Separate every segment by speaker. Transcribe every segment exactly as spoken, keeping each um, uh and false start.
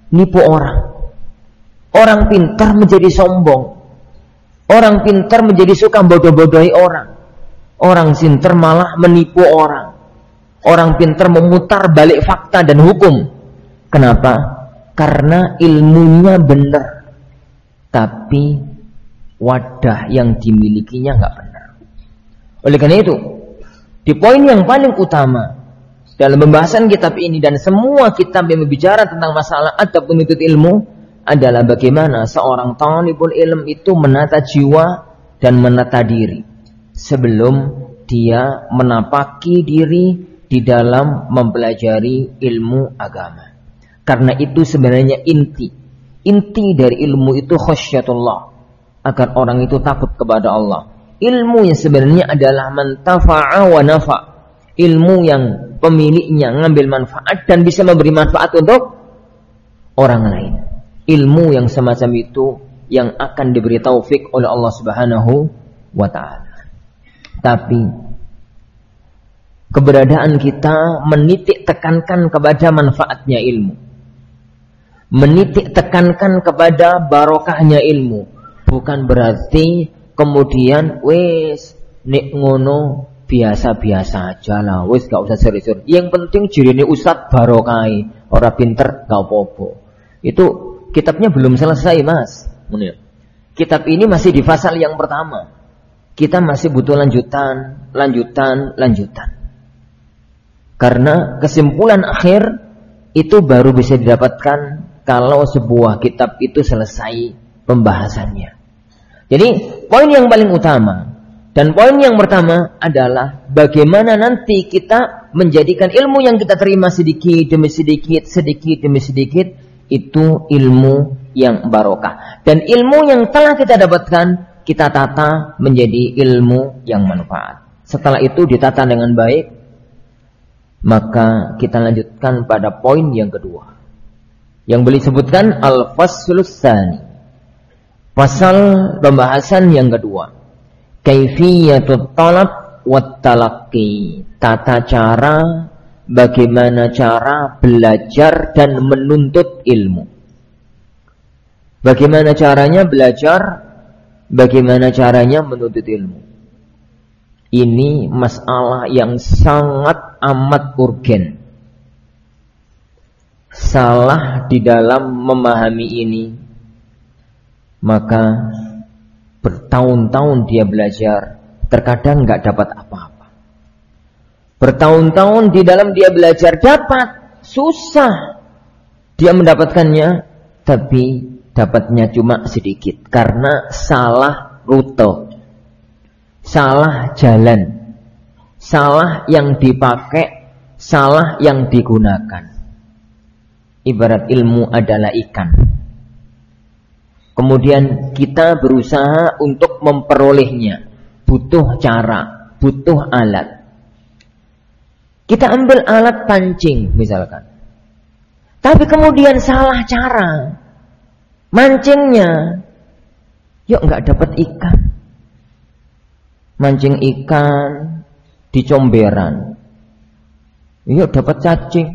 Speaker 1: nipu orang. Orang pintar menjadi sombong. Orang pintar menjadi suka bodoh-bodohi orang. Orang pintar malah menipu orang. Orang pintar memutar balik fakta dan hukum. Kenapa? Karena ilmunya benar, tapi wadah yang dimilikinya nggak benar. Oleh karena itu, di poin yang paling utama dalam pembahasan kitab ini dan semua kitab yang berbicara tentang masalah adab penuntut ilmu adalah bagaimana seorang talibul ilm itu menata jiwa dan menata diri sebelum dia menapaki diri di dalam mempelajari ilmu agama. Karena itu sebenarnya inti. Inti dari ilmu itu khasyatullah. Agar orang itu takut kepada Allah. Ilmu yang sebenarnya adalah mantafa'a wa nafa'. Ilmu yang pemiliknya ngambil manfaat dan bisa memberi manfaat untuk orang lain. Ilmu yang semacam itu yang akan diberi taufik oleh Allah Subhanahu wa ta'ala. Tapi keberadaan kita menitik tekankan kepada manfaatnya ilmu. Menitik tekankan kepada barokahnya ilmu. Bukan berarti kemudian wes nek ngono biasa-biasa aja lah, wes gak usah serius-serius. Yang penting jirine ustad barokai, ora pinter gak apa-apa. Itu kitabnya belum selesai, Mas. Kitab ini masih di pasal yang pertama. Kita masih butuh lanjutan, lanjutan, lanjutan. Karena kesimpulan akhir itu baru bisa didapatkan kalau sebuah kitab itu selesai pembahasannya. Jadi poin yang paling utama dan poin yang pertama adalah bagaimana nanti kita menjadikan ilmu yang kita terima sedikit demi sedikit, sedikit demi sedikit itu ilmu yang barokah. Dan ilmu yang telah kita dapatkan kita tata menjadi ilmu yang manfaat. Setelah itu ditata dengan baik, maka kita lanjutkan pada poin yang kedua. Yang beliau sebutkan al-faslus tsani. Pasal pembahasan yang kedua. Kaifiyatut talab wat talaqqi. Tata cara bagaimana cara belajar dan menuntut ilmu. Bagaimana caranya belajar, bagaimana caranya menuntut ilmu. Ini masalah yang sangat amat urgen. Salah di dalam memahami ini, maka bertahun-tahun dia belajar, terkadang nggak dapat apa-apa. Bertahun-tahun di dalam dia belajar dapat, susah dia mendapatkannya, tapi dapatnya cuma sedikit karena salah rute, salah jalan, salah yang dipakai, salah yang digunakan. Ibarat ilmu adalah ikan. Kemudian kita berusaha untuk memperolehnya. Butuh cara, butuh alat. Kita ambil alat pancing misalkan. Tapi kemudian salah cara. Mancingnya. Yuk nggak dapat ikan. Mancing ikan di comberan. Yuk dapat cacing.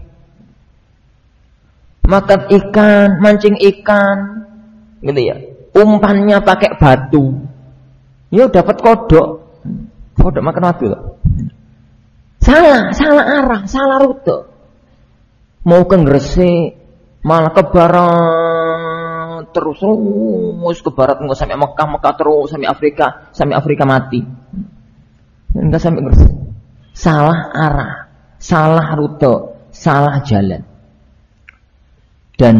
Speaker 1: Makan ikan, mancing ikan, gitu ya. Umpannya pakai batu, ya dapat kodok, kodok makan batu loh. Salah, salah arah, salah rute. Mau ke Gresik, malah ke barat terus, terus ke barat nggak sampai Mekah, Mekah terus sampai Afrika, sampai Afrika mati. Enggak sampai Gresik. Salah arah, salah rute, salah jalan. Dan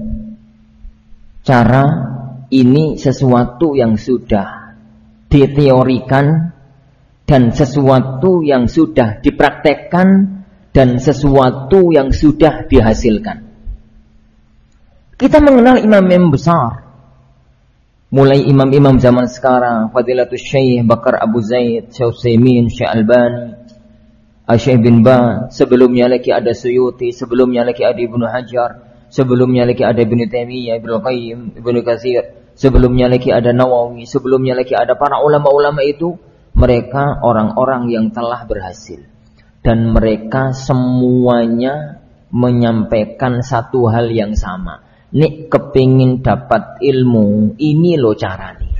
Speaker 1: cara ini sesuatu yang sudah diteorikan dan sesuatu yang sudah dipraktekkan dan sesuatu yang sudah dihasilkan. Kita mengenal imam-imam besar. Mulai imam-imam zaman sekarang, Fadilatul Syekh Bakar Abu Zaid, Syekh Utsaimin, Syekh Albani, Syekh bin Ba, sebelumnya lagi ada Suyuti, sebelumnya lagi ada Ibnu Hajar, sebelumnya lagi ada Ibnu Taimiyah, Ibnu Qayyim, Ibnu Katsir, sebelumnya lagi ada Nawawi, sebelumnya lagi ada para ulama-ulama itu, mereka orang-orang yang telah berhasil. Dan mereka semuanya menyampaikan satu hal yang sama, nek kepingin dapat ilmu, ini lo caranya.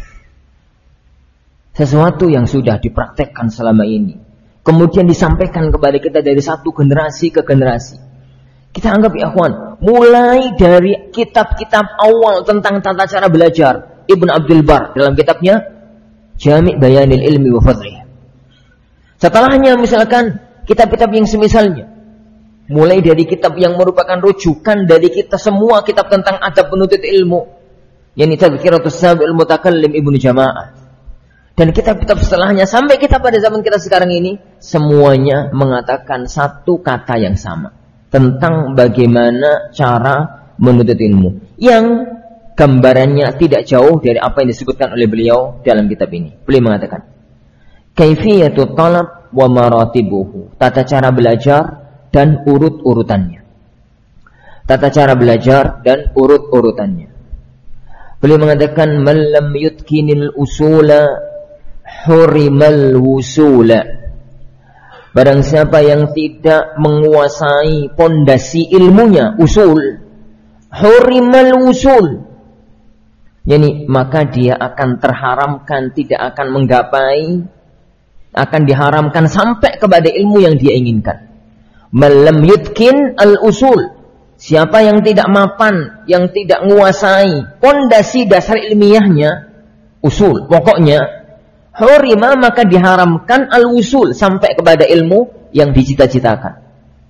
Speaker 1: Sesuatu yang sudah dipraktekkan selama ini, kemudian disampaikan kepada kita dari satu generasi ke generasi. Kita anggap ya ikhwan, mulai dari kitab-kitab awal tentang tata cara belajar, Ibn Abdul Bar dalam kitabnya Jami' Bayanil Ilmi wa Fadlih. Setelahnya misalkan kitab-kitab yang semisalnya, mulai dari kitab yang merupakan rujukan dari kita semua kitab tentang adab penuntut ilmu, yakni Tadhkiratus Sabi'ul Mutakallim Ibnu Jama'ah. Dan kitab-kitab setelahnya sampai kita pada zaman kita sekarang ini, semuanya mengatakan satu kata yang sama tentang bagaimana cara menuntut ilmu, yang gambarannya tidak jauh dari apa yang disebutkan oleh beliau dalam kitab ini. Beliau mengatakan, kaifiyatu talab wa maratibuhu, tata cara belajar dan urut-urutannya. Tata cara belajar dan urut-urutannya. Beliau mengatakan, man lam yutkinil usula hurimal wusula. Barang siapa yang tidak menguasai pondasi ilmunya, usul, hurimal wusul, yani maka dia akan terharamkan, tidak akan menggapai, akan diharamkan sampai kepada ilmu yang dia inginkan. Malam yutkin al usul, siapa yang tidak mapan, yang tidak menguasai pondasi dasar ilmiahnya, usul, pokoknya hurima, maka diharamkan al-usul, sampai kepada ilmu yang dicita-citakan.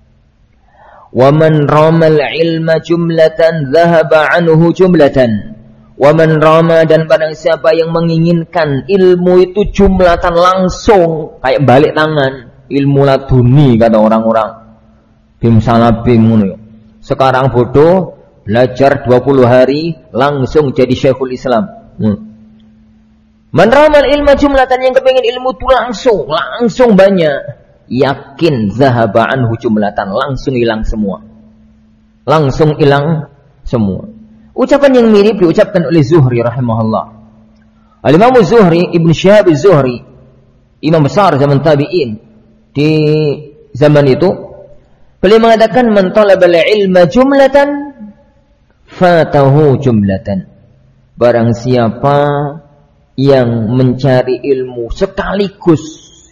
Speaker 1: Wa man ramal ilma jumlatan dhahaba anhu jumlatan. Wa man rama, dan barang siapa yang menginginkan ilmu itu jumlatan, langsung kayak balik tangan, ilmu laduni kata orang-orang. Bim salabim ngono. Sekarang bodoh, belajar dua puluh hari langsung jadi Syekhul Islam. Hmm. Man ramal ilma jumlatan, yang kepingin ilmu itu langsung, langsung banyak, yakin zahaba anhu jumlatan, langsung hilang semua. Langsung hilang semua. Ucapan yang mirip diucapkan oleh Zuhri rahimahullah. Al-Imam Zuhri, Ibn Syihab Zuhri, imam besar zaman tabi'in di zaman itu, beliau mengatakan, man talabal ilma jumlatan fatahu jumlatan. Barang siapa yang mencari ilmu sekaligus,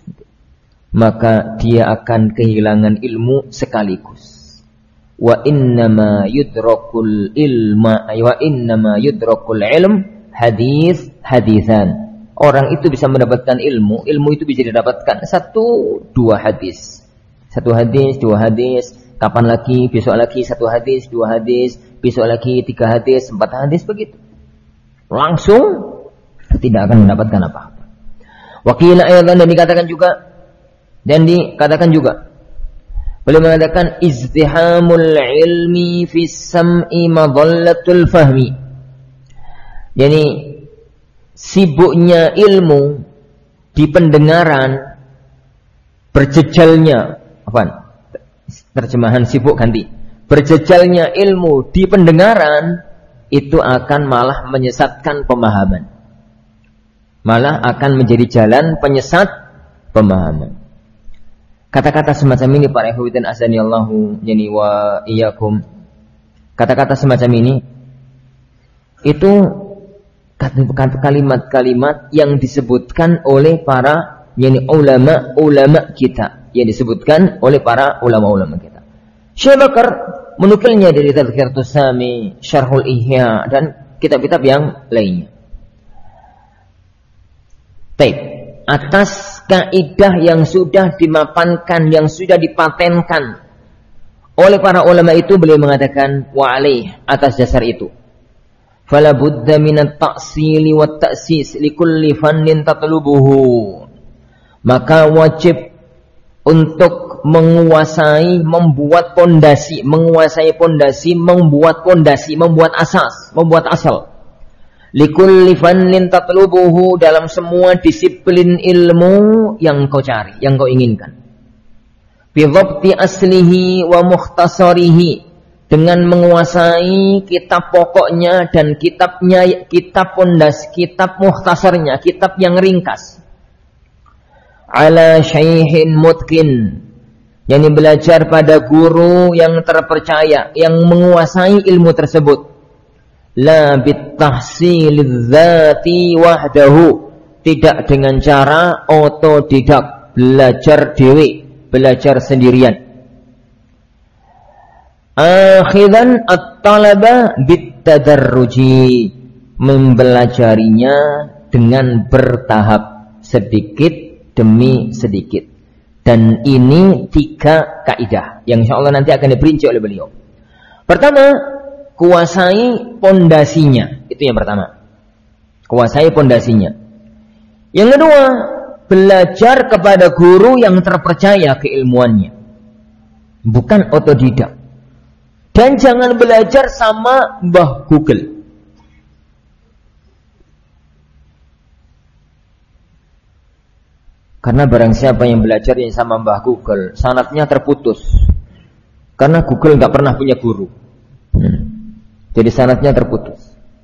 Speaker 1: maka dia akan kehilangan ilmu sekaligus. Wa innama yudrakul ilma wa innama yudrakul ilm hadis hadisan. Orang itu bisa mendapatkan ilmu, ilmu itu bisa didapatkan satu dua hadis. Satu hadis, dua hadis, kapan lagi, besok lagi satu hadis, dua hadis, besok lagi tiga hadis, empat hadis, begitu. Langsung tidak akan mendapatkan apa-apa. Wakila ayatan, dan dikatakan juga, dan dikatakan juga, beliau mengatakan, izdihamul ilmi fis sam'i madhallatul fahmi. Yani sibuknya ilmu di pendengaran, berjejalnya, apa? Terjemahan sibuk ganti. Berjejalnya ilmu di pendengaran itu akan malah menyesatkan pemahaman. Malah akan menjadi jalan penyesat pemahaman. Kata-kata semacam ini para ikhwan azanillahu yani wa iyyakum. Kata-kata semacam ini itu kalimat-kalimat yang disebutkan oleh para yani ulama-ulama kita, yang disebutkan oleh para ulama-ulama kita. Syekh Bakar menukilnya dari Tadhkiratus Sami, Syarhul Ihya, dan kitab-kitab yang lainnya. Baik, atas kaidah yang sudah dimapankan, yang sudah dipatenkan oleh para ulama itu, beliau mengatakan wa alaih, atas dasar itu, fala budda minat ta'sili wat ta'sis likulli fannin tatlubuhu, maka wajib untuk menguasai, membuat pondasi, menguasai pondasi, membuat pondasi, membuat asas, membuat asal. Likulli fannin tatlubuhu, dalam semua disiplin ilmu yang kau cari, yang kau inginkan. Bi dhabti aslihi wa mukhtasarihi, dengan menguasai kitab pokoknya dan kitabnya, kitab pondasi, kitab mukhtasarnya, kitab yang ringkas. Ala syaikhin mutqin, yakni belajar pada guru yang terpercaya, yang menguasai ilmu tersebut. La bitahsilidz dzati wahdahu, tidak dengan cara otodidak, belajar dewe, belajar sendirian. Akhidan at-talaba bitadarruji, mempelajarinya dengan bertahap, sedikit demi sedikit. Dan ini tiga kaidah yang insyaallah nanti akan diperinci oleh beliau. Pertama, kuasai pondasinya. Itu yang pertama. Kuasai pondasinya. Yang kedua, belajar kepada guru yang terpercaya keilmuannya. Bukan otodidak. Dan jangan belajar sama Mbah Google. Karena barang siapa yang belajar yang sama Mbah Google, sanadnya terputus. Karena Google nggak pernah punya guru. Hmm. Jadi sanadnya terputus.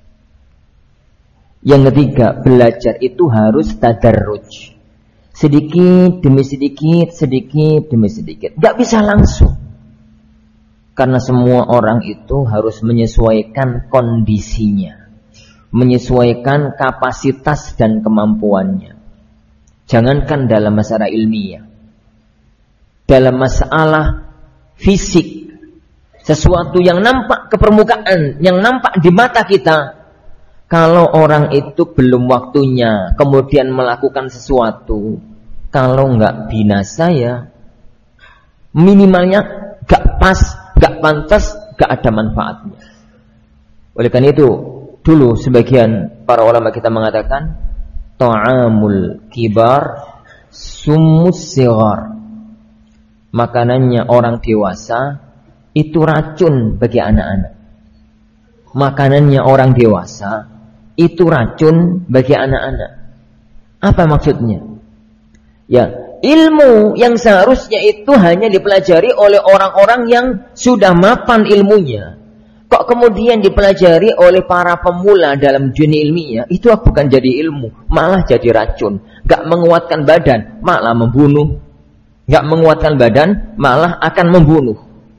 Speaker 1: Yang ketiga, belajar itu harus tadarruj. Sedikit demi sedikit, sedikit demi sedikit. Nggak bisa langsung. Karena semua orang itu harus menyesuaikan kondisinya. Menyesuaikan kapasitas dan kemampuannya. Jangankan dalam masalah ilmiah. Dalam masalah fisik. Sesuatu yang nampak ke permukaan, yang nampak di mata kita. Kalau orang itu belum waktunya, kemudian melakukan sesuatu. Kalau nggak binasa ya, minimalnya nggak pas, nggak pantas, nggak ada manfaatnya. Oleh karena itu, dulu sebagian para ulama kita mengatakan, ta'amul kibar summus sighar. Makanannya orang dewasa itu racun bagi anak-anak. Makanannya orang dewasa itu racun bagi anak-anak. Apa maksudnya? Ya, ilmu yang seharusnya itu hanya dipelajari oleh orang-orang yang sudah mapan ilmunya. Kok kemudian dipelajari oleh para pemula dalam dunia ilmiah? Itu bukan jadi ilmu, malah jadi racun. Gak menguatkan badan, malah membunuh. Gak menguatkan badan, malah akan membunuh.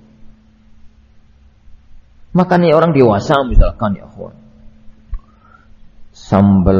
Speaker 1: Makanya orang dewasa misalkan ya kawan, sambal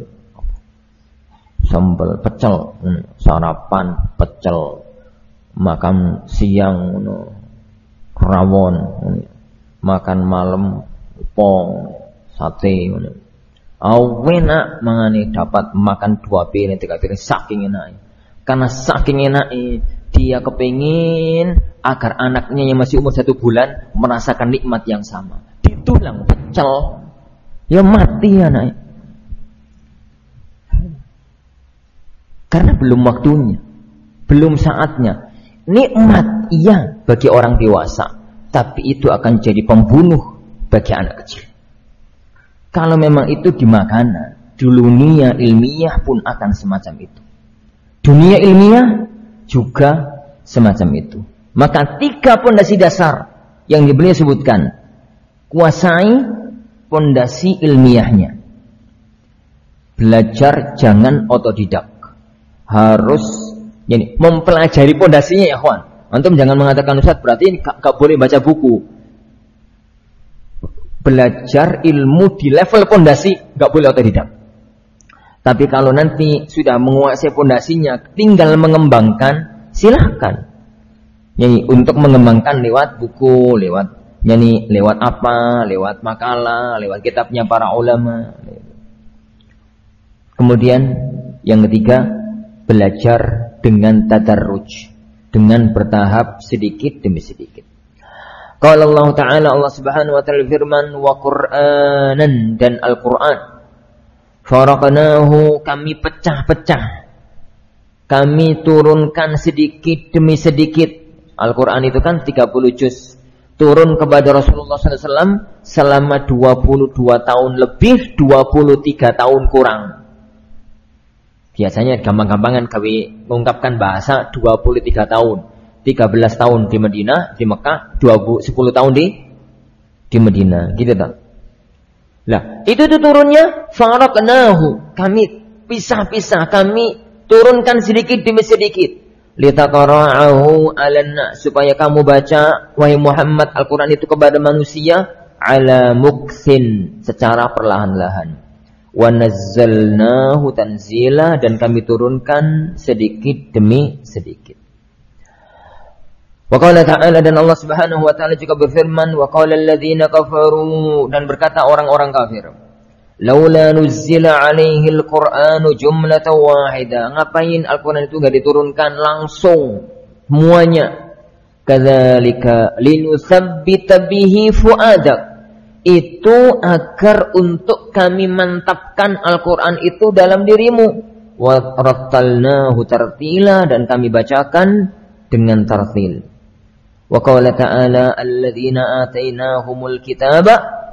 Speaker 1: sambal pecel, sarapan pecel, makan siang rawon, makan malam pong sate. Enak mangane dapat makan dua piring tiga piring saking enak. Karena saking enak dia kepingin agar anaknya yang masih umur satu bulan merasakan nikmat yang sama. Ditulang pecel, ya mati anaknya. Karena belum waktunya, belum saatnya. Nikmat iya bagi orang dewasa, tapi itu akan jadi pembunuh bagi anak kecil. Kalau memang itu di makanan, dunia ilmiah pun akan semacam itu. Dunia ilmiah juga semacam itu. Maka tiga pondasi dasar yang beliau sebutkan, kuasai pondasi ilmiahnya. Belajar jangan otodidak. Harus yani, mempelajari pondasinya ya kawan. Antum jangan mengatakan Ustaz berarti gak, gak boleh baca buku. Belajar ilmu di level pondasi gak boleh otodidak. Tapi kalau nanti sudah menguasai pondasinya, tinggal mengembangkan, silahkan. Yani untuk mengembangkan lewat buku, lewat yani lewat apa, lewat makalah, lewat kitabnya para ulama. Kemudian yang ketiga, belajar dengan tadarruj, dengan bertahap sedikit demi sedikit. Qala Allah Ta'ala, Allah Subhanahu wa taala firman, wa Qur'anan, dan Al-Qur'an. Faraqnahu, kami pecah-pecah. Kami turunkan sedikit demi sedikit. Al-Quran itu kan tiga puluh juz. Turun kepada Rasulullah sallallahu alaihi wasallam selama dua puluh dua tahun lebih, dua puluh tiga tahun kurang. Biasanya gampang-gampangan kami mengungkapkan bahasa dua puluh tiga tahun. tiga belas tahun di Madinah, di Mekah, sepuluh tahun di di Madinah. Gitu tak? Lah, itu tuh turunnya faraqnahu. Kami pisah-pisah, kami turunkan sedikit demi sedikit. Litaqra'ahu 'alan nas, supaya kamu baca wahai Muhammad Al-Qur'an itu kepada manusia ala mukthin, secara perlahan-lahan. Wa nazzalnahu tanzila, dan kami turunkan sedikit demi sedikit. Wa qala ta'ala, dan Allah Subhanahu wa taala juga berfirman, wa qala alladziina kafaru, dan berkata orang-orang kafir, laula nuzzila 'alaihi al-Qur'anu jumlatan wahida, ngapain Al-Qur'an itu enggak diturunkan langsung semuanya? Kadzalika linutsabbita bihi fu'adak, itu agar untuk kami mantapkan Al-Qur'an itu dalam dirimu. Wa rattalnahu tartila, dan kami bacakan dengan tartil. Wa qala ta'ala alladziina atainahumul kitaba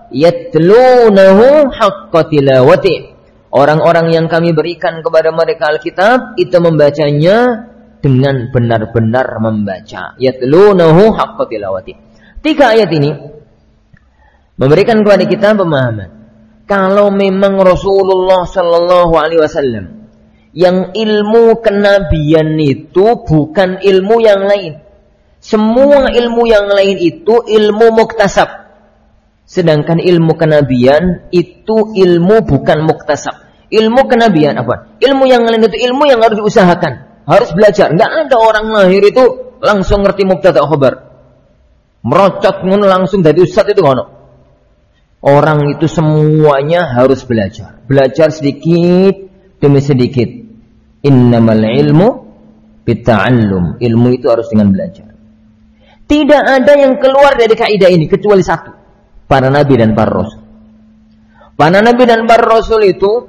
Speaker 1: yatlunahu haqqa tilawati, orang-orang yang kami berikan kepada mereka Alkitab itu membacanya dengan benar-benar membaca. Yatlunahu haqqa tilawati. Tiga ayat ini memberikan kepada kita pemahaman kalau memang Rasulullah sallallahu alaihi wasallam yang ilmu kenabian itu bukan ilmu yang lain. Semua ilmu yang lain itu ilmu muktasab. Sedangkan ilmu kenabian itu ilmu bukan muktasab. Ilmu kenabian apa? Ilmu yang lain itu ilmu yang harus diusahakan, harus belajar. Enggak ada orang lahir itu langsung ngerti mubtada khabar. Merocot ngono langsung dari ustaz itu ngono. Orang itu semuanya harus belajar. Belajar sedikit demi sedikit. Innamal ilmu bitta'allum. Ilmu itu harus dengan belajar. Tidak ada yang keluar dari kaidah ini kecuali satu, para nabi dan para rasul. Para nabi dan para rasul itu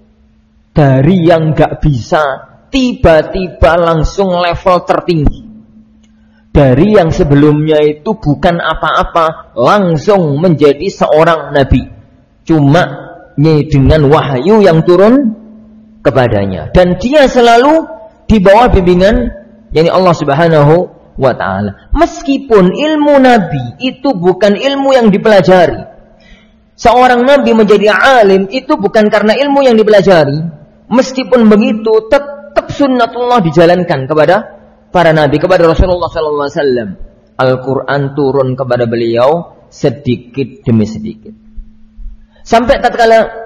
Speaker 1: dari yang gak bisa tiba-tiba langsung level tertinggi. Dari yang sebelumnya itu bukan apa-apa langsung menjadi seorang nabi. Cuma dengan wahyu yang turun kepadanya. Dan dia selalu di bawah bimbingan yakni Allah Subhanahu wa ta'ala. Meskipun ilmu nabi itu bukan ilmu yang dipelajari. Seorang nabi menjadi alim itu bukan karena ilmu yang dipelajari. Meskipun begitu tetap sunnatullah dijalankan kepada para nabi, kepada Rasulullah sallallahu alaihi wasallam. Al-Quran turun kepada beliau sedikit demi sedikit. Sampai tatkala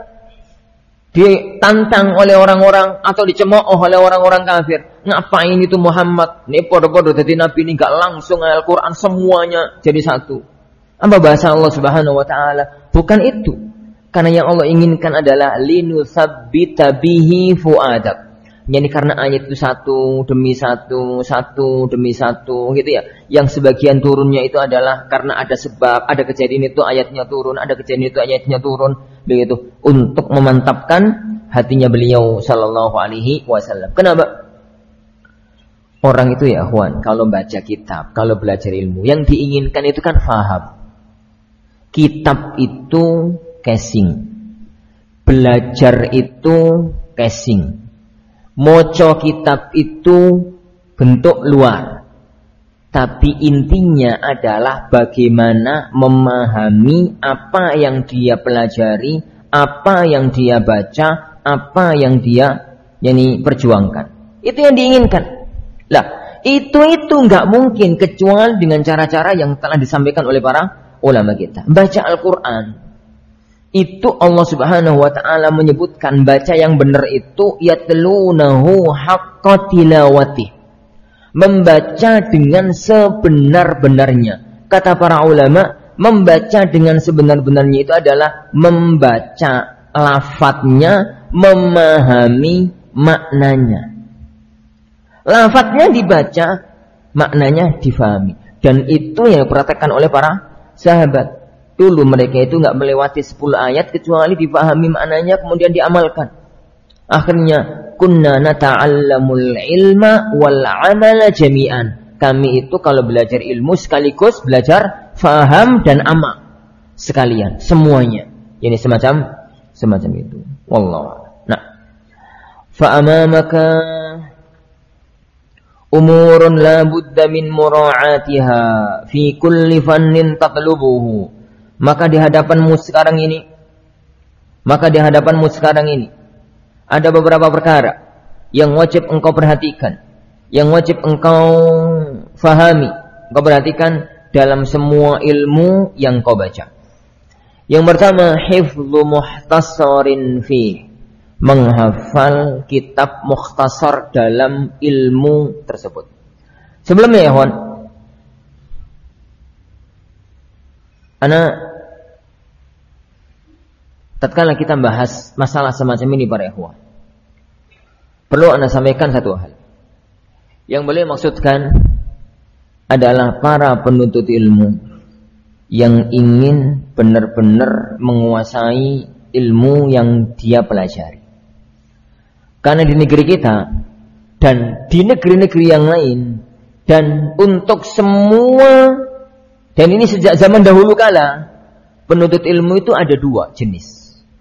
Speaker 1: ditantang oleh orang-orang atau dicemooh oleh orang-orang kafir, ngapain itu Muhammad? Ini podo-podo jadi nabi ini gak langsung Al-Quran semuanya jadi satu. Apa bahasa Allah Subhanahu wa taala? Bukan itu. Karena yang Allah inginkan adalah linutsabbita bihi fuadak. Yani karena ayat itu satu demi satu, satu demi satu gitu ya. Yang sebagian turunnya itu adalah karena ada sebab, ada kejadian itu ayatnya turun, ada kejadian itu ayatnya turun, begitu. Untuk memantapkan hatinya beliau sallallahu alaihi wasallam. Kenapa? Orang itu ya, Juan, kalau baca kitab, kalau belajar ilmu, yang diinginkan itu kan faham. Kitab itu casing. Belajar itu casing. Moco kitab itu bentuk luar. Tapi intinya adalah bagaimana memahami apa yang dia pelajari, apa yang dia baca, apa yang dia yani perjuangkan. Itu yang diinginkan. Lah, itu-itu nggak mungkin kecuali dengan cara-cara yang telah disampaikan oleh para ulama kita. Baca Al-Quran. Itu Allah Subhanahu wa ta'ala menyebutkan baca yang benar itu yatlunahu haqqa tilawati. Membaca dengan sebenar-benarnya. Kata para ulama, membaca dengan sebenar-benarnya itu adalah membaca lafadznya, memahami maknanya. Lafadznya dibaca, maknanya difahami. Dan itu yang diperhatikan oleh para sahabat. Dulu mereka itu enggak melewati sepuluh ayat kecuali dipahami maknanya kemudian diamalkan. Akhirnya kunna nata'allamul ilma wal 'amala jami'an. Kami itu kalau belajar ilmu sekaligus belajar faham dan amal sekalian, semuanya. Ini semacam semacam itu. Wallahu. Nah, fa amamaka umurun la budda min mura'atiha fi kulli fannin tatlubuhu. Maka di hadapanmu sekarang ini, maka di hadapanmu sekarang ini ada beberapa perkara yang wajib engkau perhatikan, yang wajib engkau fahami, engkau perhatikan dalam semua ilmu yang kau baca. Yang pertama, hifdzu muhtasarin fi, menghafal kitab mukhtasar dalam ilmu tersebut. Sebelumnya ya, kawan, ana tatkala kita bahas masalah semacam ini para ikhwah, perlu ana sampaikan satu hal. Yang beliau maksudkan adalah para penuntut ilmu yang ingin benar-benar menguasai ilmu yang dia pelajari. Karena di negeri kita dan di negeri-negeri yang lain dan untuk semua, dan ini sejak zaman dahulu kala, penuntut ilmu itu ada dua jenis.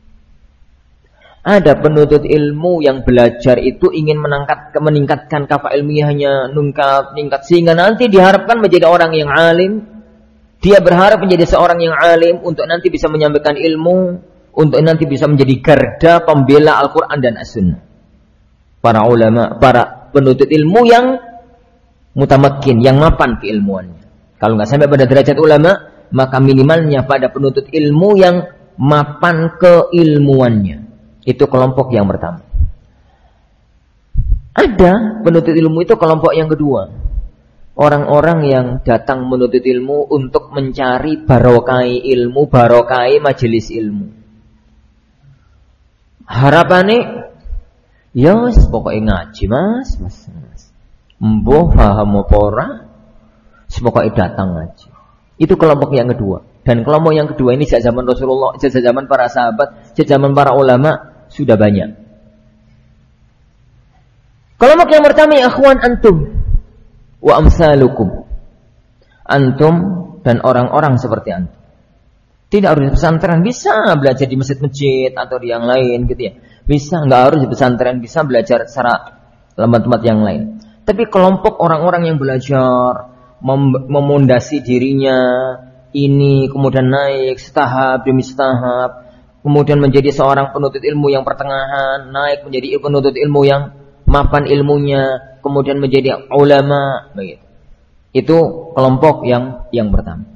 Speaker 1: Ada penuntut ilmu yang belajar itu ingin menangkat, meningkatkan kafa ilmiahnya, nungkap, meningkat sehingga nanti diharapkan menjadi orang yang alim. Dia berharap menjadi seorang yang alim untuk nanti bisa menyampaikan ilmu, untuk nanti bisa menjadi garda pembela Al-Quran dan As-Sunnah. Para ulama, para penuntut ilmu yang mutamakin, yang mapan keilmuannya. Kalau nggak sampai pada derajat ulama, maka minimalnya pada penuntut ilmu yang mapan keilmuannya. Itu kelompok yang pertama. Ada penuntut ilmu itu kelompok yang kedua. Orang-orang yang datang menuntut ilmu untuk mencari barokai ilmu, barokai majelis ilmu. Harapannya, ya pokoknya ngaji mas, mas, mas. Mboh paham apa ora, pokoknya datang ngaji. Itu kelompok yang kedua. Dan kelompok yang kedua ini sejak zaman Rasulullah, sejak zaman para sahabat, sejak zaman para ulama sudah banyak. Kelompok yang pertama ya akhwan antum wa amsalukum, antum dan orang-orang seperti antum. Tidak harus di pesantren, bisa belajar di masjid-masjid atau di yang lain gitu ya. Bisa, nggak harus di pesantren, bisa belajar secara tempat-tempat yang lain. Tapi kelompok orang-orang yang belajar mem- memondasi dirinya ini kemudian naik setahap demi setahap, kemudian menjadi seorang penuntut ilmu yang pertengahan, naik menjadi penuntut ilmu yang mapan ilmunya, kemudian menjadi ulama, begitu. Itu kelompok yang yang pertama.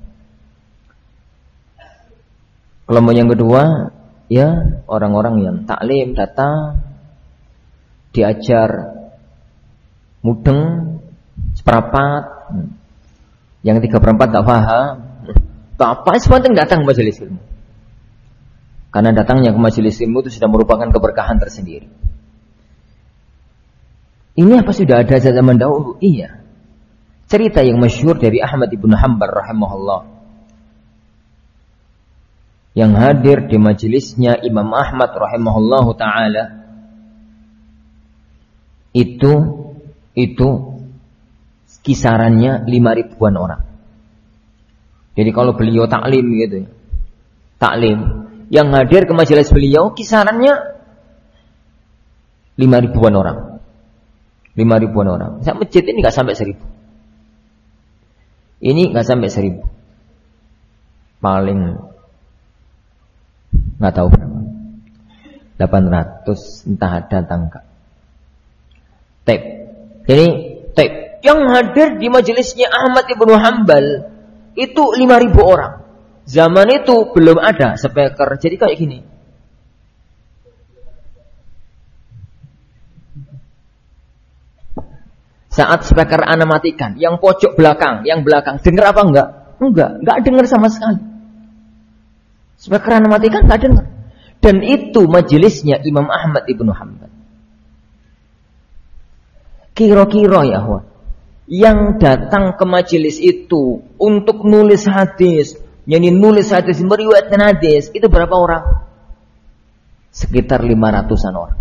Speaker 1: Kelompok yang kedua, ya orang-orang yang taklim datang, diajar mudeng seperempat, yang tiga perempat tak paham, apa sepenting datang ke majelis ilmu. Karena datangnya ke majelis ilmu itu sudah merupakan keberkahan tersendiri. Ini apa sudah ada sejak zaman dahulu? Iya. Cerita yang masyhur dari Ahmad ibn Hanbal rahimahullah, yang hadir di majelisnya Imam Ahmad rahimahullah taala, itu itu kisarannya lima ribuan orang. Jadi kalau beliau taklim gitu, taklim, yang hadir ke majelis beliau kisarannya lima ribuan orang. Lima ribuan orang. Saya masjid ini nggak sampai seribu. Ini nggak sampai seribu. Paling nggak tahu berapa. Delapan ratus entah ada atau enggak. Tape. Jadi tape yang hadir di majelisnya Ahmad ibn Hanbal itu lima ribu orang. Zaman itu belum ada speaker. Jadi kayak gini. Saat speaker ana matikan, yang pojok belakang, yang belakang dengar apa enggak? Enggak, enggak dengar sama sekali. Speaker ana matikan enggak dengar. Dan itu majelisnya Imam Ahmad ibn Hanbal. Kira-kira ya, Wan, yang datang ke majelis itu untuk nulis hadis, yani nulis hadis, meriwayatkan hadis, itu berapa orang? Sekitar lima ratusan orang.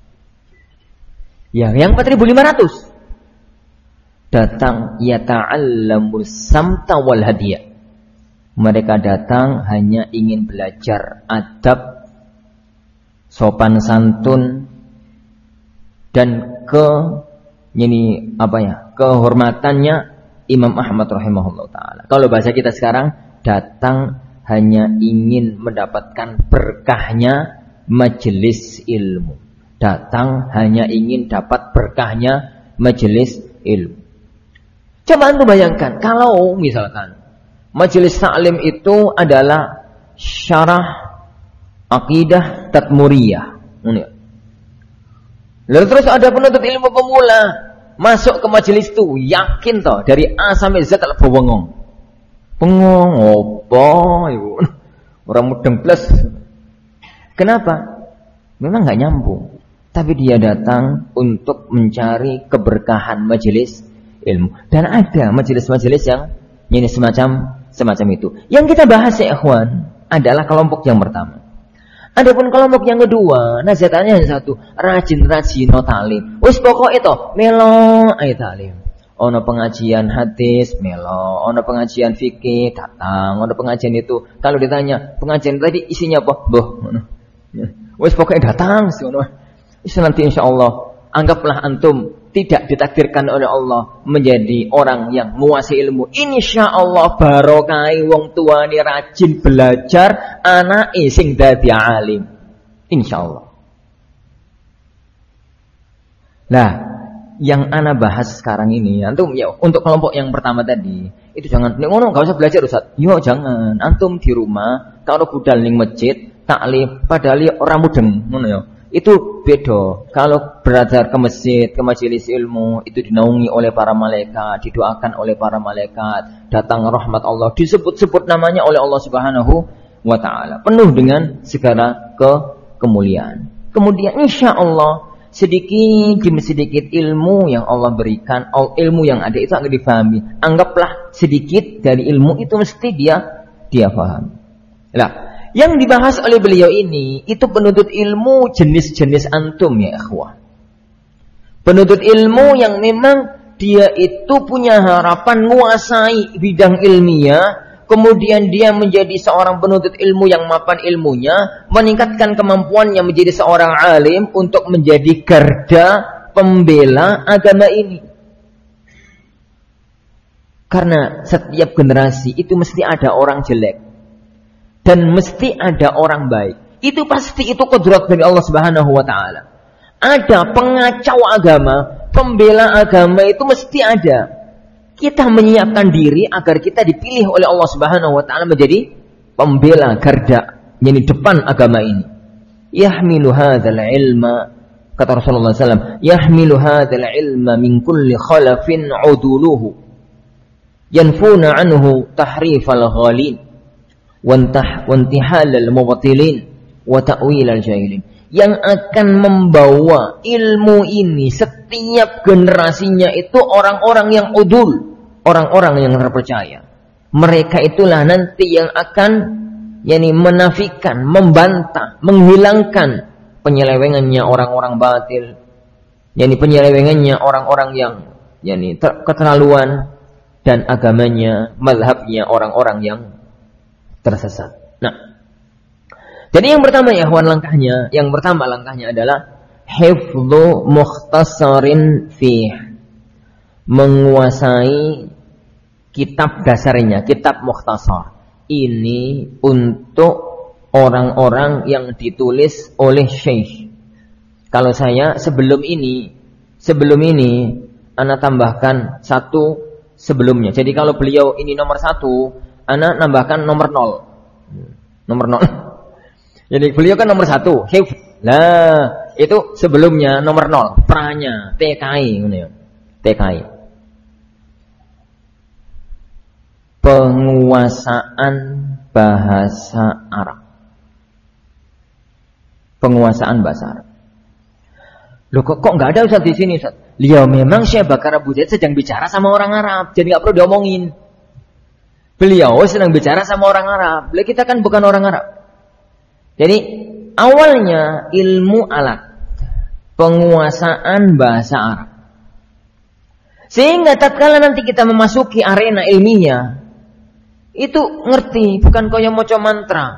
Speaker 1: Ya, yang empat ribu lima ratus datang yata'allamul samta wal hadiyah. Mereka datang hanya ingin belajar adab, sopan santun, dan ke ini apa ya, kehormatannya Imam Ahmad rahimahullah taala. Kalau bahasa kita sekarang, datang hanya ingin mendapatkan berkahnya majelis ilmu. Datang hanya ingin dapat berkahnya majelis ilmu. Coba antum bayangkan, kalau misalkan majelis taklim itu adalah Syarah Aqidah Tadmuriyah. Lalu terus ada penuntut ilmu pemula masuk ke majelis itu, yakin toh dari A sampai Z tak bengong. Bengong opo ibu. Orang mudeng plus. Kenapa? Memang enggak nyambung. Tapi dia datang untuk mencari keberkahan majelis ilmu. Dan ada majelis-majelis yang ini semacam semacam itu. Yang kita bahas ya ikhwan adalah kelompok yang pertama. Adapun kelompok yang kedua, nasihatannya hanya satu, rajin-rajin no talim. Wis pokok itu melo ayo talim. Ono pengajian hadis melo, ono pengajian fikih datang, ono pengajian itu. Kalau ditanya pengajian tadi isinya apa? Boh. Wis pokoknya datang sih ono. Wis nanti insyaallah anggaplah antum tidak ditakdirkan oleh Allah menjadi orang yang menguasai ilmu. Insyaallah barokai wong tua ni rajin belajar, anak sing dadi alim. Insyaallah. Nah, yang ana bahas sekarang ini, antum ya untuk kelompok yang pertama tadi, itu jangan nek ngono enggak usah belajar Ustaz. Yo jangan. Antum di rumah kalau budal ning masjid, taklim padahal ora mudeng, ngono ya. Itu beda. Kalau belajar ke masjid, ke majelis ilmu, itu dinaungi oleh para malaikat, didoakan oleh para malaikat, datang rahmat Allah, disebut-sebut namanya oleh Allah Subhanahu wa taala. Penuh dengan segala ke kemuliaan. Kemudian insya Allah sedikit demi sedikit ilmu yang Allah berikan, ilmu yang ada itu akan difahami. Anggaplah sedikit dari ilmu itu mesti dia dia paham. Nah, yang dibahas oleh beliau ini, itu penuntut ilmu jenis-jenis antum ya ikhwah. Penuntut ilmu yang memang dia itu punya harapan menguasai bidang ilmiah, kemudian dia menjadi seorang penuntut ilmu yang mapan ilmunya, meningkatkan kemampuannya menjadi seorang alim untuk menjadi garda pembela agama ini. Karena setiap generasi itu mesti ada orang jelek. Dan mesti ada orang baik. Itu pasti itu qudrat dari Allah Subhanahu wa taala. Ada pengacau agama, pembela agama itu mesti ada. Kita menyiapkan diri agar kita dipilih oleh Allah Subhanahu wa taala menjadi pembela garda yang di depan agama ini. Yahmilu hadzal ilma, kata Rasulullah sallallahu alaihi wasallam, yahmilu hadzal ilma min kulli khalafin uduluhu yanfuna anhu tahrifal ghalin wantah wantihalal mubtilin wa ta'wilal jahilin, yang akan membawa ilmu ini setiap generasinya itu orang-orang yang udul, orang-orang yang terpercaya. Mereka itulah nanti yang akan yakni menafikan, membantah, menghilangkan penyelewengannya orang-orang batil, yakni penyelewengannya orang-orang yang yakni keterlaluan, dan agamanya, mazhabnya orang-orang yang tersesat. Nah, jadi yang pertama ya ikhwan langkahnya, yang pertama langkahnya adalah hifdzu mukhtasarin fih, menguasai kitab dasarnya, kitab mukhtasar. Ini untuk orang-orang yang ditulis oleh syekh. Kalau saya sebelum ini, sebelum ini ana tambahkan satu sebelumnya. Jadi kalau beliau ini nomor satu, ana nambahkan nomor nol. Nomor nol. Jadi beliau kan nomor satu, hifz. Lah, itu sebelumnya nomor nol, pranya, T K I ngono ya. T K I. Penguasaan bahasa Arab. Penguasaan bahasa Arab. Loh kok kok enggak ada Ustaz di sini Ustaz? Ya memang Syekh Bakar Abu Zaid sedang bicara sama orang Arab, jadi enggak perlu diomongin. Beliau sedang bicara sama orang Arab. Beliau kita kan bukan orang Arab. Jadi awalnya ilmu alat, penguasaan bahasa Arab. Sehingga tatkala nanti kita memasuki arena ilmiah, itu ngerti, bukan kaya maca mantra.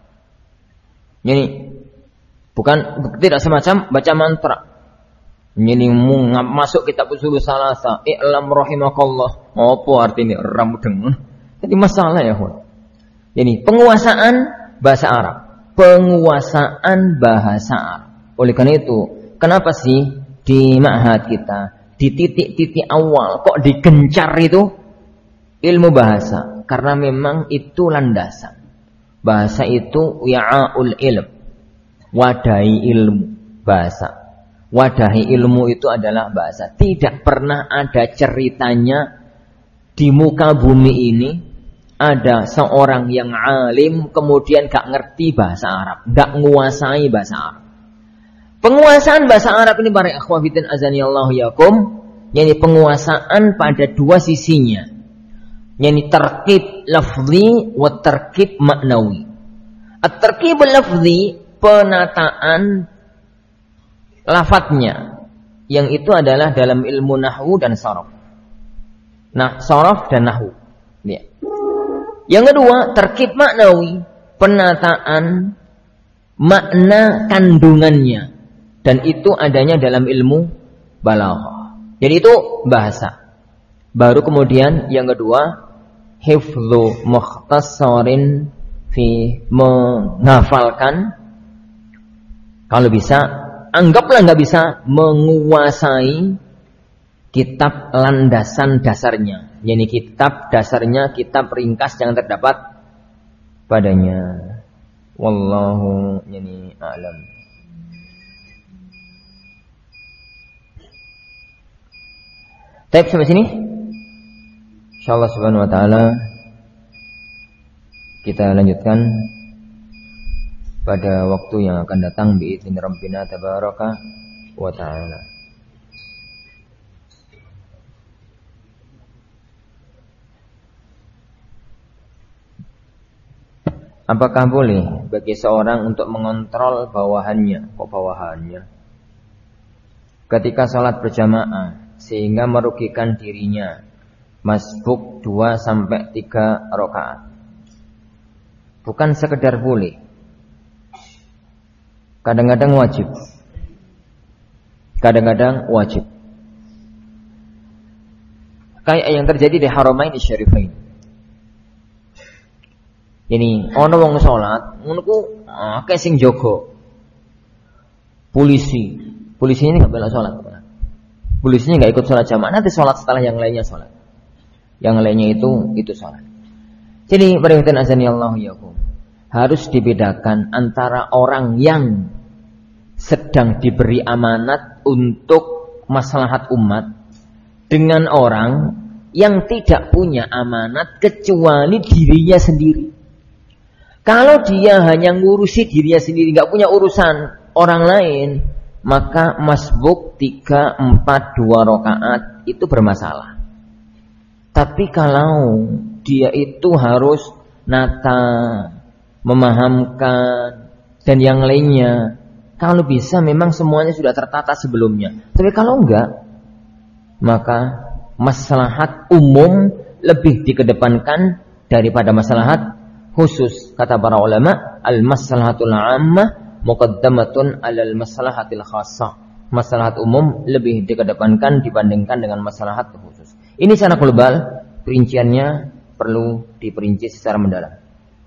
Speaker 1: Jadi bukan tidak semacam baca mantra. Ini masuk kitab usul salasa, i'lam rahimakallah. Apa artinya ramudeng? Jadi masalah ya, Hun. Jadi penguasaan bahasa Arab, penguasaan bahasa Arab. Oleh karena itu, kenapa sih di ma'had kita, di titik-titik awal kok digencar itu ilmu bahasa? Karena memang itu landasan. Bahasa itu wi'aul ilm, wadahi ilmu. Bahasa, wadahi ilmu itu adalah bahasa. Tidak pernah ada ceritanya di muka bumi ini ada seorang yang alim kemudian gak ngerti bahasa Arab, gak nguasai bahasa Arab. Penguasaan bahasa Arab ini para ikhwah fiddin azanillahu yakum, yakni penguasaan pada dua sisinya, yakni terkib lafzi wa terkib maknawi. At-terkib lafzi, penataan lafadznya, yang itu adalah dalam ilmu nahwu dan saraf. Nah, saraf dan nahwu. Ya. Yang kedua, terkib maknawi, penataan makna kandungannya, dan itu adanya dalam ilmu balaghah. Jadi itu bahasa. Baru kemudian yang kedua, hifdzu mukhtasarin fi, menghafalkan. Kalau bisa, anggaplah nggak bisa, menguasai kitab landasan dasarnya, yakni kitab dasarnya, kitab ringkas yang terdapat padanya. Wallahu yani a'lam. Baik, sampai sini. Insyaallah subhanahu wa ta'ala kita lanjutkan pada waktu yang akan datang biizni rabbina tabaraka wa ta'ala. Apakah boleh bagi seorang untuk mengontrol bawahannya, kok bawahannya, ketika sholat berjamaah sehingga merugikan dirinya, masbuk dua sampai tiga rakaat? Bukan sekedar boleh, kadang-kadang wajib. Kadang-kadang wajib. Kayak yang terjadi di Haramain Syarifain. Ini ana wong salat, ngono ku akeh sing jaga. Polisi, polisi ini enggak bela salat. Polisinya enggak ikut salat jamaah, nanti salat setelah yang lainnya salat. Yang lainnya itu itu salat. Jadi peringatan azani Allah yakum, harus dibedakan antara orang yang sedang diberi amanat untuk maslahat umat dengan orang yang tidak punya amanat kecuali dirinya sendiri. Kalau dia hanya ngurusi dirinya sendiri, nggak punya urusan orang lain, maka masbuk tiga, empat, dua rakaat itu bermasalah. Tapi kalau dia itu harus nata, memahamkan, dan yang lainnya, kalau bisa memang semuanya sudah tertata sebelumnya. Tapi kalau enggak, maka maslahat umum lebih dikedepankan daripada maslahat khusus. Kata para ulama, al-maslahatul 'ammah muqaddamatun 'alal maslahatil khassah. Maslahat umum lebih dikedepankan dibandingkan dengan maslahat khusus. Ini secara global, perinciannya perlu diperinci secara mendalam.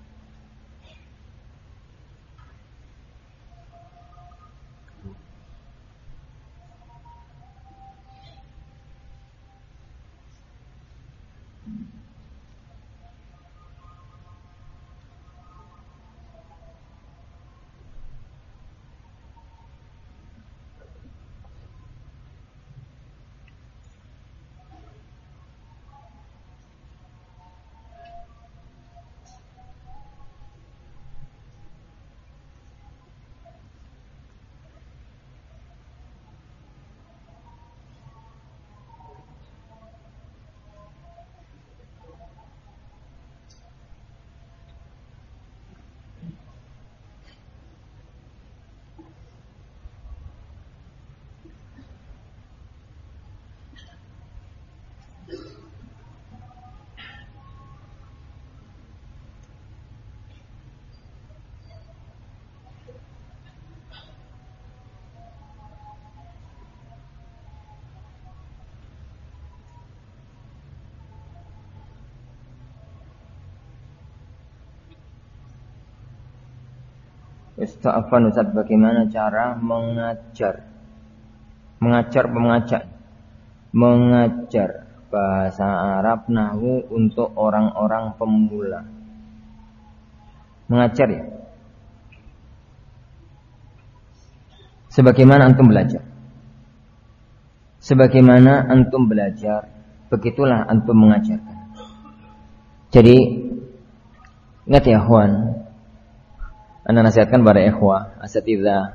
Speaker 1: Usta'afan Ustaz, bagaimana cara mengajar mengajar mengajar mengajar bahasa Arab nahwu untuk orang-orang pemula Mengajar ya. Sebagaimana antum belajar. Sebagaimana antum belajar, begitulah antum mengajarkan. Jadi ingat ya ikhwan, anda nasihatkan pada ikhwah, asatidzah.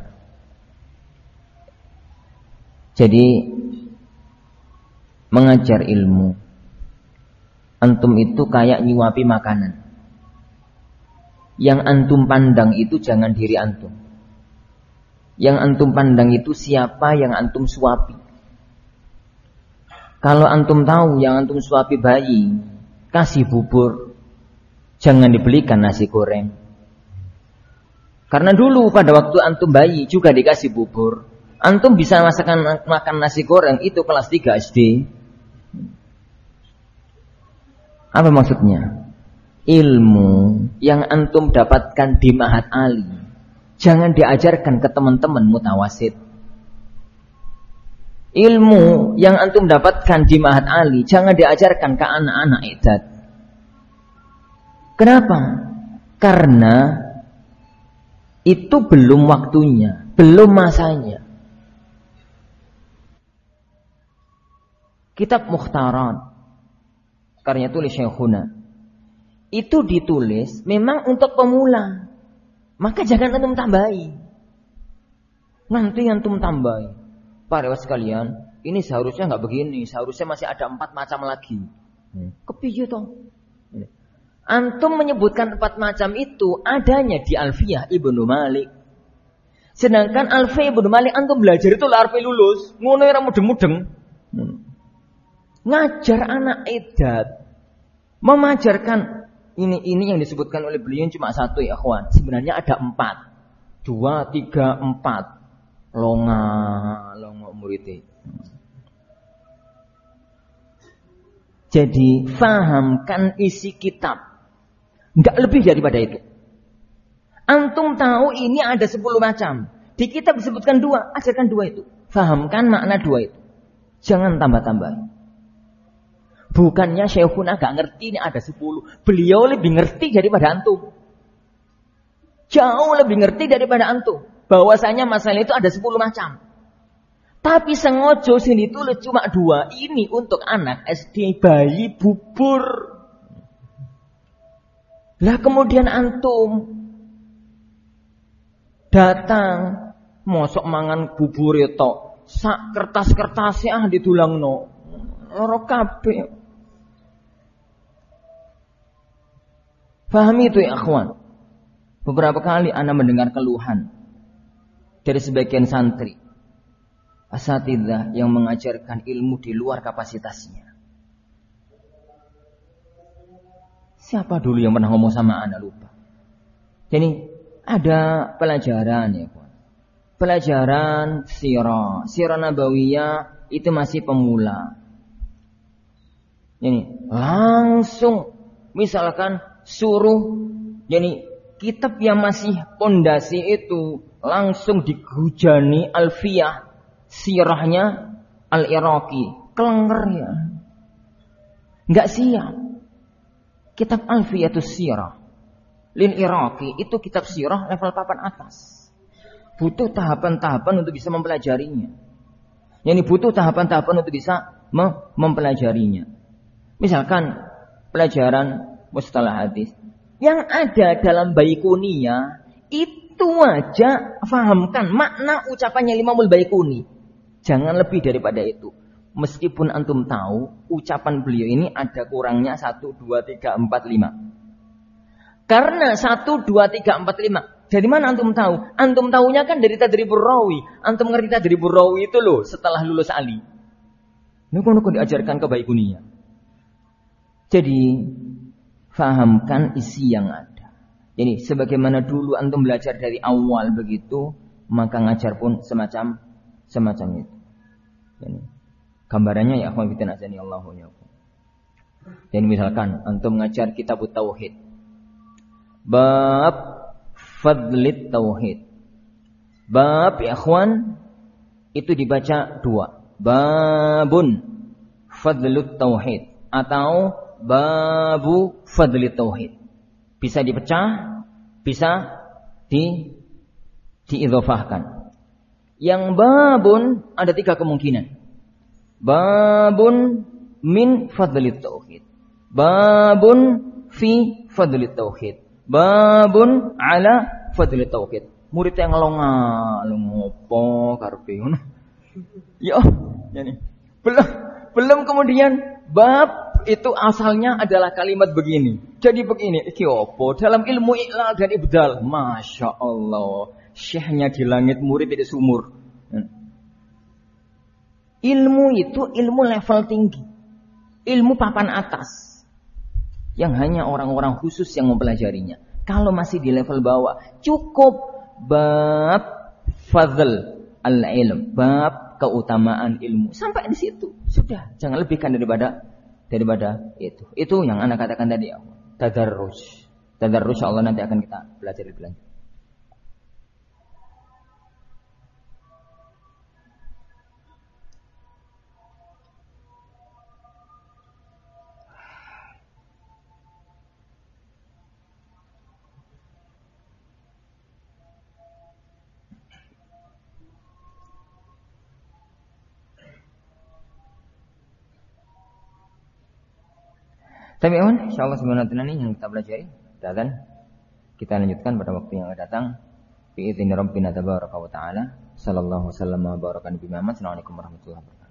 Speaker 1: Jadi mengajar ilmu, antum itu kayak nyuapi makanan. Yang antum pandang itu jangan diri antum. Yang antum pandang itu siapa yang antum suapi. Kalau antum tahu yang antum suapi bayi, kasih bubur, jangan dibelikan nasi goreng. Karena dulu pada waktu antum bayi juga dikasih bubur, antum bisa masakan makan nasi goreng itu kelas tiga S D. Apa maksudnya? Ilmu yang antum dapatkan di Ma'had Ali jangan diajarkan ke teman-teman mutawasid. Ilmu yang antum dapatkan di Ma'had Ali jangan diajarkan ke anak-anak i'dad. Kenapa? Karena itu belum waktunya, belum masanya. Kitab Mukhtarat karya tulis Syekhuna itu ditulis memang untuk pemula. Maka jangan antum tambahi. Nanti antum tambahi. Para sekalian, ini seharusnya nggak begini, seharusnya masih ada empat macam lagi. Kepiye toh? Antum menyebutkan empat macam itu adanya di Alfiyah Ibnu Malik. Sedangkan Alfiyah Ibnu Malik antum belajar itu larpe lulus, ngono ora mudeng-mudeng. Ngajar anak iddad, memajarkan ini ini yang disebutkan oleh beliau cuma satu ya ikhwan. Sebenarnya ada empat, dua, tiga, empat. Longa, longa muridnya. Jadi fahamkan isi kitab, nggak lebih daripada itu. Antum tahu ini ada sepuluh macam. Di kitab disebutkan dua, ajarkan dua itu. Fahamkan makna dua itu. Jangan tambah-tambah. Bukannya Syekhuna gak ngerti ini ada sepuluh. Beliau lebih ngerti daripada antum. Jauh lebih ngerti daripada antum. Bahwasanya masalah itu ada sepuluh macam. Tapi sengojo sini ditulis cuma dua. Ini untuk anak S D, bayi, bubur. Lah kemudian antum datang mosok mangan bubur itu sak kertas-kertasnya ah ditulangno. Loro kabeh. Pahami itu ya akhwan. Beberapa kali ana mendengar keluhan dari sebagian santri, asatidzah yang mengajarkan ilmu di luar kapasitasnya. Siapa dulu yang pernah ngomong sama ana lupa. Jadi ada pelajaran ya kawan. Pelajaran sirah, sirah nabawiyah itu masih pemula. Ini langsung misalkan suruh, jadi kitab yang masih pondasi itu langsung dihujani Alfiyah sirahnya Al-Iraqi, kelenger ya, nggak siap. Kitab Alfiyah itu sirah Lil Iraqi itu kitab sirah level papan atas, butuh tahapan-tahapan untuk bisa mempelajarinya. Jadi butuh tahapan-tahapan untuk bisa mempelajarinya. Misalkan pelajaran mustalah hadis yang ada dalam Baiquniyah itu aja fahamkan makna ucapannya Imamul Baiquni. Jangan lebih daripada itu. Meskipun antum tahu ucapan beliau ini ada kurangnya satu, dua, tiga, empat, lima. Karena satu, dua, tiga, empat, lima. Dari mana antum tahu? Antum tahunya kan dari Tadribur Rawi. Antum ngerti Tadribur Rawi itu loh setelah lulus Ali. Nuku-nuku diajarkan ke Baiquniyah. Jadi fahamkan isi yang ada. Jadi sebagaimana dulu antum belajar dari awal begitu, maka ngajar pun semacam semacam itu. Jadi, gambarannya ya akhwan fillah azani Allahu yakum. Jadi misalkan antum ngajar kitab tauhid. Bab fadlit tauhid. Bab ya akhwan itu dibaca dua. Babun fadlut tauhid atau babu fadli tauhid. Bisa dipecah
Speaker 2: bisa di diidhofahkan. Yang babun ada tiga kemungkinan. Babun min fadlit tauhid. Babun fi fadlit tauhid. Babun ala fadlit tauhid. Murid yang ngelonga, lu ngopo karepe ngono. Ya, yani. Belum belum kemudian bab itu asalnya adalah kalimat begini. Jadi begini, iki opo? Dalam ilmu iqlal dan ibdal. Masya Allah. Syekhnya di langit, murid di sumur. Ilmu itu ilmu level tinggi. Ilmu papan atas. Yang hanya orang-orang khusus yang mempelajarinya. Kalau masih di level bawah, cukup bab fadl al-ilm. Bab keutamaan ilmu. Sampai di situ. Sudah. Jangan lebihkan daripada daripada itu. Itu yang anak katakan tadi. Tadarrus. Tadarrus Allah nanti akan kita belajar lebih lanjut. Tapi aman, insyaallah subhanahu wa ta'ala ini yang kita pelajari dan kita lanjutkan pada waktu yang akan datang. Bi idzin rabbina tabaraka wa ta'ala. Sallallahu wasallam wa baraka nabi Muhammad. Assalamualaikum warahmatullahi wabarakatuh.